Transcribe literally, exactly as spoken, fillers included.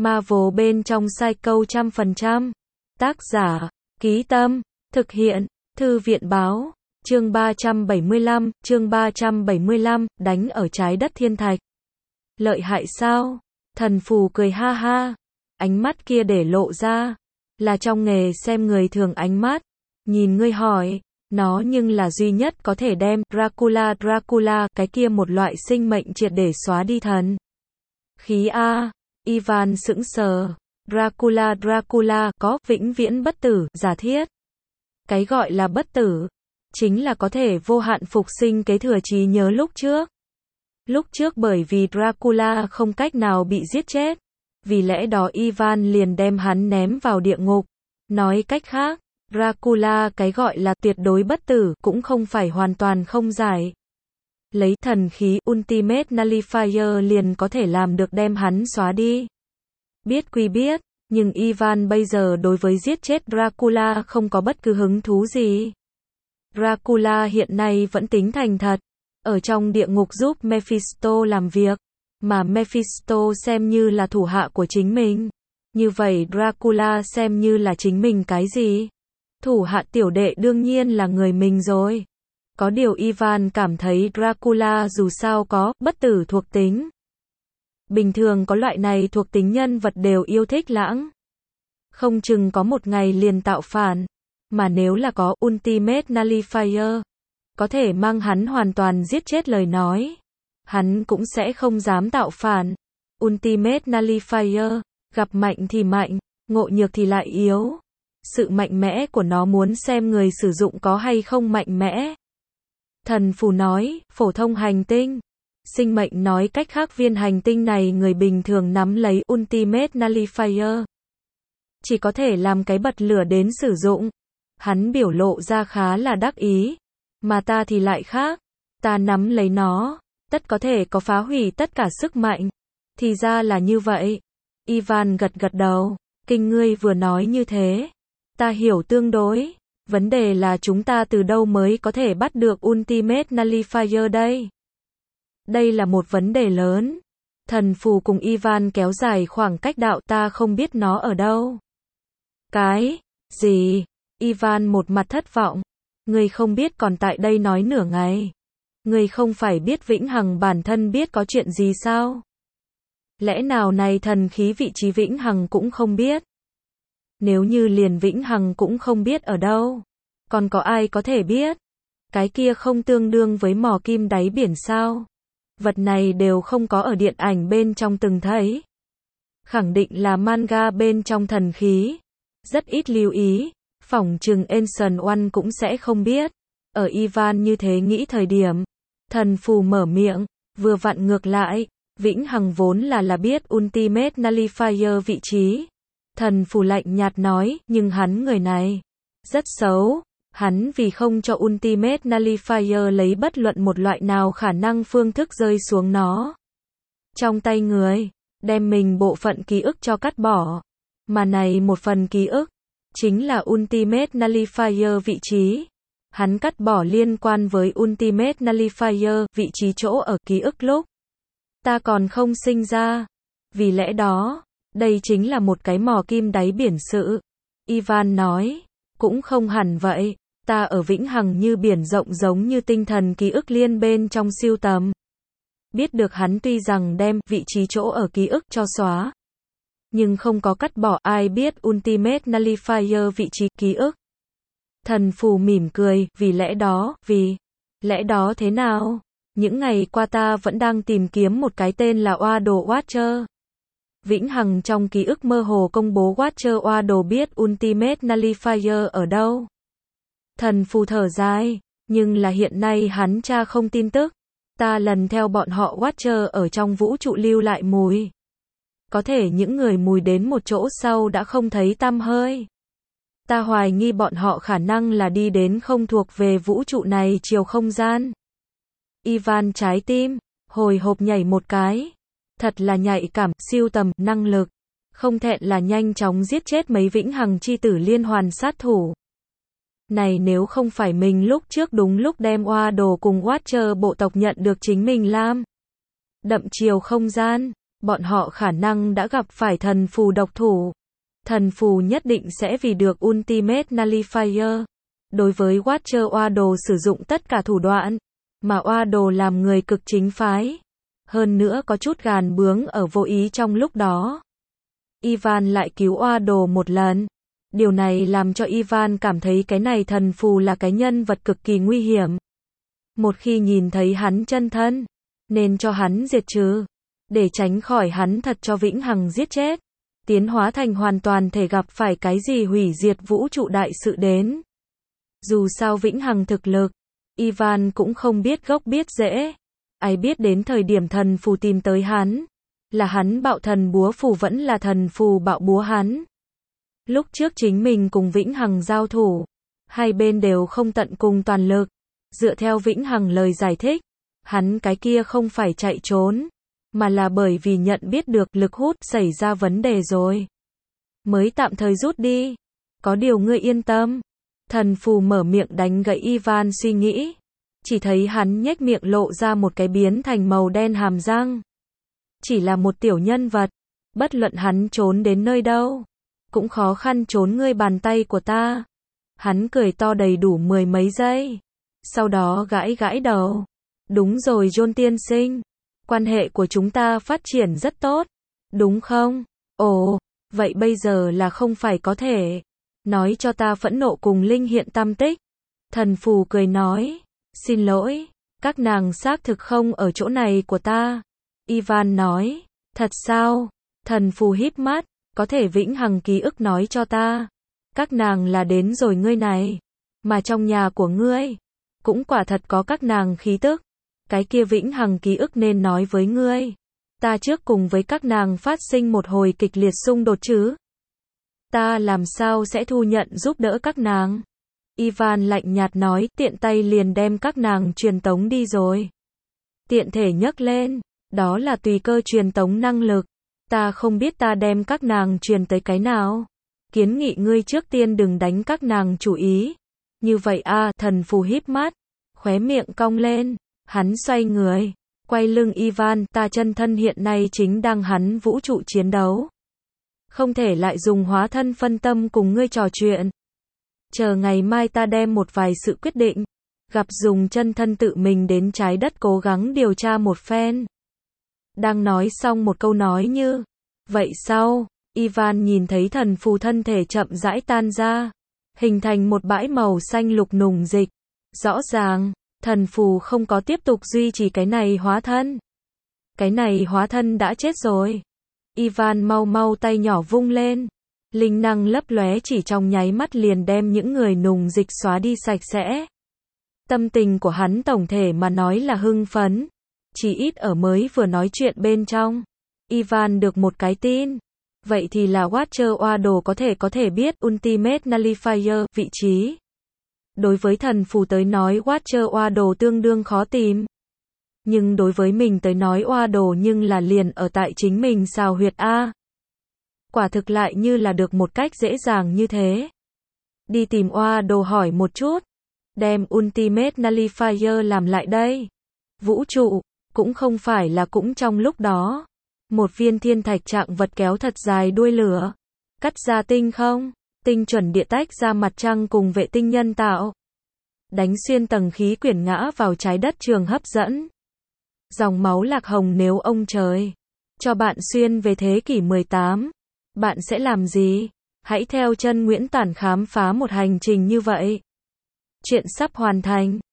Marvel bên trong Psycho trăm phần trăm. Tác giả, Ký Tâm, thực hiện, Thư viện Báo, chương ba trăm bảy mươi lăm, chương ba trăm bảy mươi lăm, đánh ở trái đất thiên thạch. Lợi hại sao? Thần phù cười ha ha, ánh mắt kia để lộ ra, là trong nghề xem người thường ánh mắt, nhìn ngươi hỏi, nó nhưng là duy nhất có thể đem Dracula Dracula cái kia một loại sinh mệnh triệt để xóa đi thần khí a. Ivan sững sờ, Dracula Dracula có vĩnh viễn bất tử giả thiết. Cái gọi là bất tử, chính là có thể vô hạn phục sinh kế thừa trí nhớ lúc trước. Lúc trước bởi vì Dracula không cách nào bị giết chết, vì lẽ đó Ivan liền đem hắn ném vào địa ngục. Nói cách khác, Dracula cái gọi là tuyệt đối bất tử cũng không phải hoàn toàn không giải. Lấy thần khí Ultimate Nullifier liền có thể làm được đem hắn xóa đi. Biết quy biết, nhưng Ivan bây giờ đối với giết chết Dracula không có bất cứ hứng thú gì. Dracula hiện nay vẫn tính thành thật, ở trong địa ngục giúp Mephisto làm việc, mà Mephisto xem như là thủ hạ của chính mình. Như vậy Dracula xem như là chính mình cái gì? Thủ hạ tiểu đệ đương nhiên là người mình rồi. Có điều Ivan cảm thấy Dracula dù sao có bất tử thuộc tính. Bình thường có loại này thuộc tính nhân vật đều yêu thích lãng. Không chừng có một ngày liền tạo phản. Mà nếu là có Ultimate Nullifier, có thể mang hắn hoàn toàn giết chết lời nói, hắn cũng sẽ không dám tạo phản. Ultimate Nullifier, gặp mạnh thì mạnh, ngộ nhược thì lại yếu. Sự mạnh mẽ của nó muốn xem người sử dụng có hay không mạnh mẽ. Thần phù nói, phổ thông hành tinh. Sinh mệnh nói cách khác viên hành tinh này người bình thường nắm lấy Ultimate Nullifier, chỉ có thể làm cái bật lửa đến sử dụng. Hắn biểu lộ ra khá là đắc ý. Mà ta thì lại khác. Ta nắm lấy nó, tất có thể có phá hủy tất cả sức mạnh. Thì ra là như vậy. Ivan gật gật đầu. Kinh ngươi vừa nói như thế. Ta hiểu tương đối. Vấn đề là chúng ta từ đâu mới có thể bắt được Ultimate Nullifier đây? Đây là một vấn đề lớn. Thần phù cùng Ivan kéo dài khoảng cách đạo, ta không biết nó ở đâu. Cái gì? Ivan một mặt thất vọng. Ngươi không biết còn tại đây nói nửa ngày. Ngươi không phải biết vĩnh hằng bản thân biết có chuyện gì sao? Lẽ nào này thần khí vị trí vĩnh hằng cũng không biết? Nếu như liền vĩnh hằng cũng không biết ở đâu, còn có ai có thể biết? Cái kia không tương đương với mỏ kim đáy biển sao? Vật này đều không có ở điện ảnh bên trong từng thấy. Khẳng định là manga bên trong thần khí. Rất ít lưu ý. Phỏng chừng Ancient One cũng sẽ không biết. Ở Ivan như thế nghĩ thời điểm, thần phù mở miệng, vừa vặn ngược lại, vĩnh hằng vốn là là biết Ultimate Nullifier vị trí. Thần phù lạnh nhạt nói, nhưng hắn người này rất xấu, hắn vì không cho Ultimate Nullifier lấy bất luận một loại nào khả năng phương thức rơi xuống nó trong tay người, đem mình bộ phận ký ức cho cắt bỏ. Mà này một phần ký ức chính là Ultimate Nullifier vị trí. Hắn cắt bỏ liên quan với Ultimate Nullifier vị trí chỗ ở ký ức lúc ta còn không sinh ra. Vì lẽ đó, đây chính là một cái mỏ kim đáy biển sự. Ivan nói, cũng không hẳn vậy. Ta ở vĩnh hằng như biển rộng giống như tinh thần ký ức liên bên trong siêu tầm. Biết được hắn tuy rằng đem vị trí chỗ ở ký ức cho xóa, nhưng không có cắt bỏ. Ai biết Ultimate Nullifier vị trí ký ức? Thần phù mỉm cười, vì lẽ đó, vì lẽ đó thế nào? Những ngày qua ta vẫn đang tìm kiếm một cái tên là Oado Watcher. Vĩnh hằng trong ký ức mơ hồ công bố Watcher Oado biết Ultimate Nullifier ở đâu. Thần phù thở dài, nhưng là hiện nay hắn tra không tin tức. Ta lần theo bọn họ Watcher ở trong vũ trụ lưu lại mùi. Có thể những người mùi đến một chỗ sau đã không thấy tăm hơi. Ta hoài nghi bọn họ khả năng là đi đến không thuộc về vũ trụ này chiều không gian. Ivan trái tim hồi hộp nhảy một cái. Thật là nhạy cảm, siêu tầm, năng lực. Không thẹn là nhanh chóng giết chết mấy vĩnh hằng chi tử liên hoàn sát thủ. Này nếu không phải mình lúc trước đúng lúc đem Oa Đồ cùng Watcher bộ tộc nhận được chính mình làm đậm chiều không gian, bọn họ khả năng đã gặp phải thần phù độc thủ. Thần phù nhất định sẽ vì được Ultimate Nullifier. Đối với Watcher Oado sử dụng tất cả thủ đoạn, mà Oado làm người cực chính phái. Hơn nữa có chút gàn bướng ở vô ý trong lúc đó. Ivan lại cứu Oado một lần. Điều này làm cho Ivan cảm thấy cái này thần phù là cái nhân vật cực kỳ nguy hiểm. Một khi nhìn thấy hắn chân thân, nên cho hắn diệt trừ, để tránh khỏi hắn thật cho vĩnh hằng giết chết, tiến hóa thành hoàn toàn thể gặp phải cái gì hủy diệt vũ trụ đại sự đến. Dù sao vĩnh hằng thực lực, Ivan cũng không biết gốc biết rễ. Ai biết đến thời điểm thần phù tìm tới hắn, là hắn bạo thần búa phù vẫn là thần phù bạo búa hắn. Lúc trước chính mình cùng vĩnh hằng giao thủ, hai bên đều không tận cùng toàn lực. Dựa theo vĩnh hằng lời giải thích, hắn cái kia không phải chạy trốn, mà là bởi vì nhận biết được lực hút xảy ra vấn đề rồi, mới tạm thời rút đi. Có điều ngươi yên tâm. Thần phù mở miệng đánh gãy Ivan suy nghĩ. Chỉ thấy hắn nhếch miệng lộ ra một cái biến thành màu đen hàm răng. Chỉ là một tiểu nhân vật, bất luận hắn trốn đến nơi đâu, cũng khó khăn trốn ngươi bàn tay của ta. Hắn cười to đầy đủ mười mấy giây. Sau đó gãi gãi đầu. Đúng rồi John tiên sinh. Quan hệ của chúng ta phát triển rất tốt. Đúng không? Ồ, vậy bây giờ là không phải có thể nói cho ta phẫn nộ cùng linh hiện tam tích. Thần phù cười nói. Xin lỗi, các nàng xác thực không ở chỗ này của ta. Ivan nói. Thật sao? Thần phù híp mắt. Có thể vĩnh hằng ký ức nói cho ta. Các nàng là đến rồi ngươi này. Mà trong nhà của ngươi, cũng quả thật có các nàng khí tức. Cái kia vĩnh hằng ký ức nên nói với ngươi. Ta trước cùng với các nàng phát sinh một hồi kịch liệt xung đột chứ. Ta làm sao sẽ thu nhận giúp đỡ các nàng? Ivan lạnh nhạt nói, tiện tay liền đem các nàng truyền tống đi rồi. Tiện thể nhấc lên, đó là tùy cơ truyền tống năng lực. Ta không biết ta đem các nàng truyền tới cái nào. Kiến nghị ngươi trước tiên đừng đánh các nàng chủ ý. Như vậy a à, thần phù híp mắt, khóe miệng cong lên, hắn xoay người, quay lưng Ivan, ta chân thân hiện nay chính đang hắn vũ trụ chiến đấu. Không thể lại dùng hóa thân phân tâm cùng ngươi trò chuyện. Chờ ngày mai ta đem một vài sự quyết định, gặp dùng chân thân tự mình đến trái đất cố gắng điều tra một phen. Đang nói xong một câu nói như, vậy sau, Ivan nhìn thấy thần phù thân thể chậm rãi tan ra, hình thành một bãi màu xanh lục nùng dịch. Rõ ràng, thần phù không có tiếp tục duy trì cái này hóa thân. Cái này hóa thân đã chết rồi. Ivan mau mau tay nhỏ vung lên. Linh năng lấp lóe chỉ trong nháy mắt liền đem những người nùng dịch xóa đi sạch sẽ. Tâm tình của hắn tổng thể mà nói là hưng phấn. Chỉ ít ở mới vừa nói chuyện bên trong, Ivan được một cái tin. Vậy thì là Watcher Oado có thể có thể biết Ultimate Nullifier vị trí. Đối với thần phù tới nói Watcher Oado tương đương khó tìm. Nhưng đối với mình tới nói Oado nhưng là liền ở tại chính mình xào huyệt A. Quả thực lại như là được một cách dễ dàng như thế. Đi tìm Oado hỏi một chút. Đem Ultimate Nullifier làm lại đây. Vũ trụ, cũng không phải là cũng trong lúc đó. Một viên thiên thạch trạng vật kéo thật dài đuôi lửa. Cắt ra tinh không, tinh chuẩn địa tách ra mặt trăng cùng vệ tinh nhân tạo. Đánh xuyên tầng khí quyển ngã vào trái đất trường hấp dẫn. Dòng máu lạc hồng nếu ông trời cho bạn xuyên về thế kỷ mười tám, bạn sẽ làm gì? Hãy theo chân Nguyễn Tản khám phá một hành trình như vậy. Chuyện sắp hoàn thành.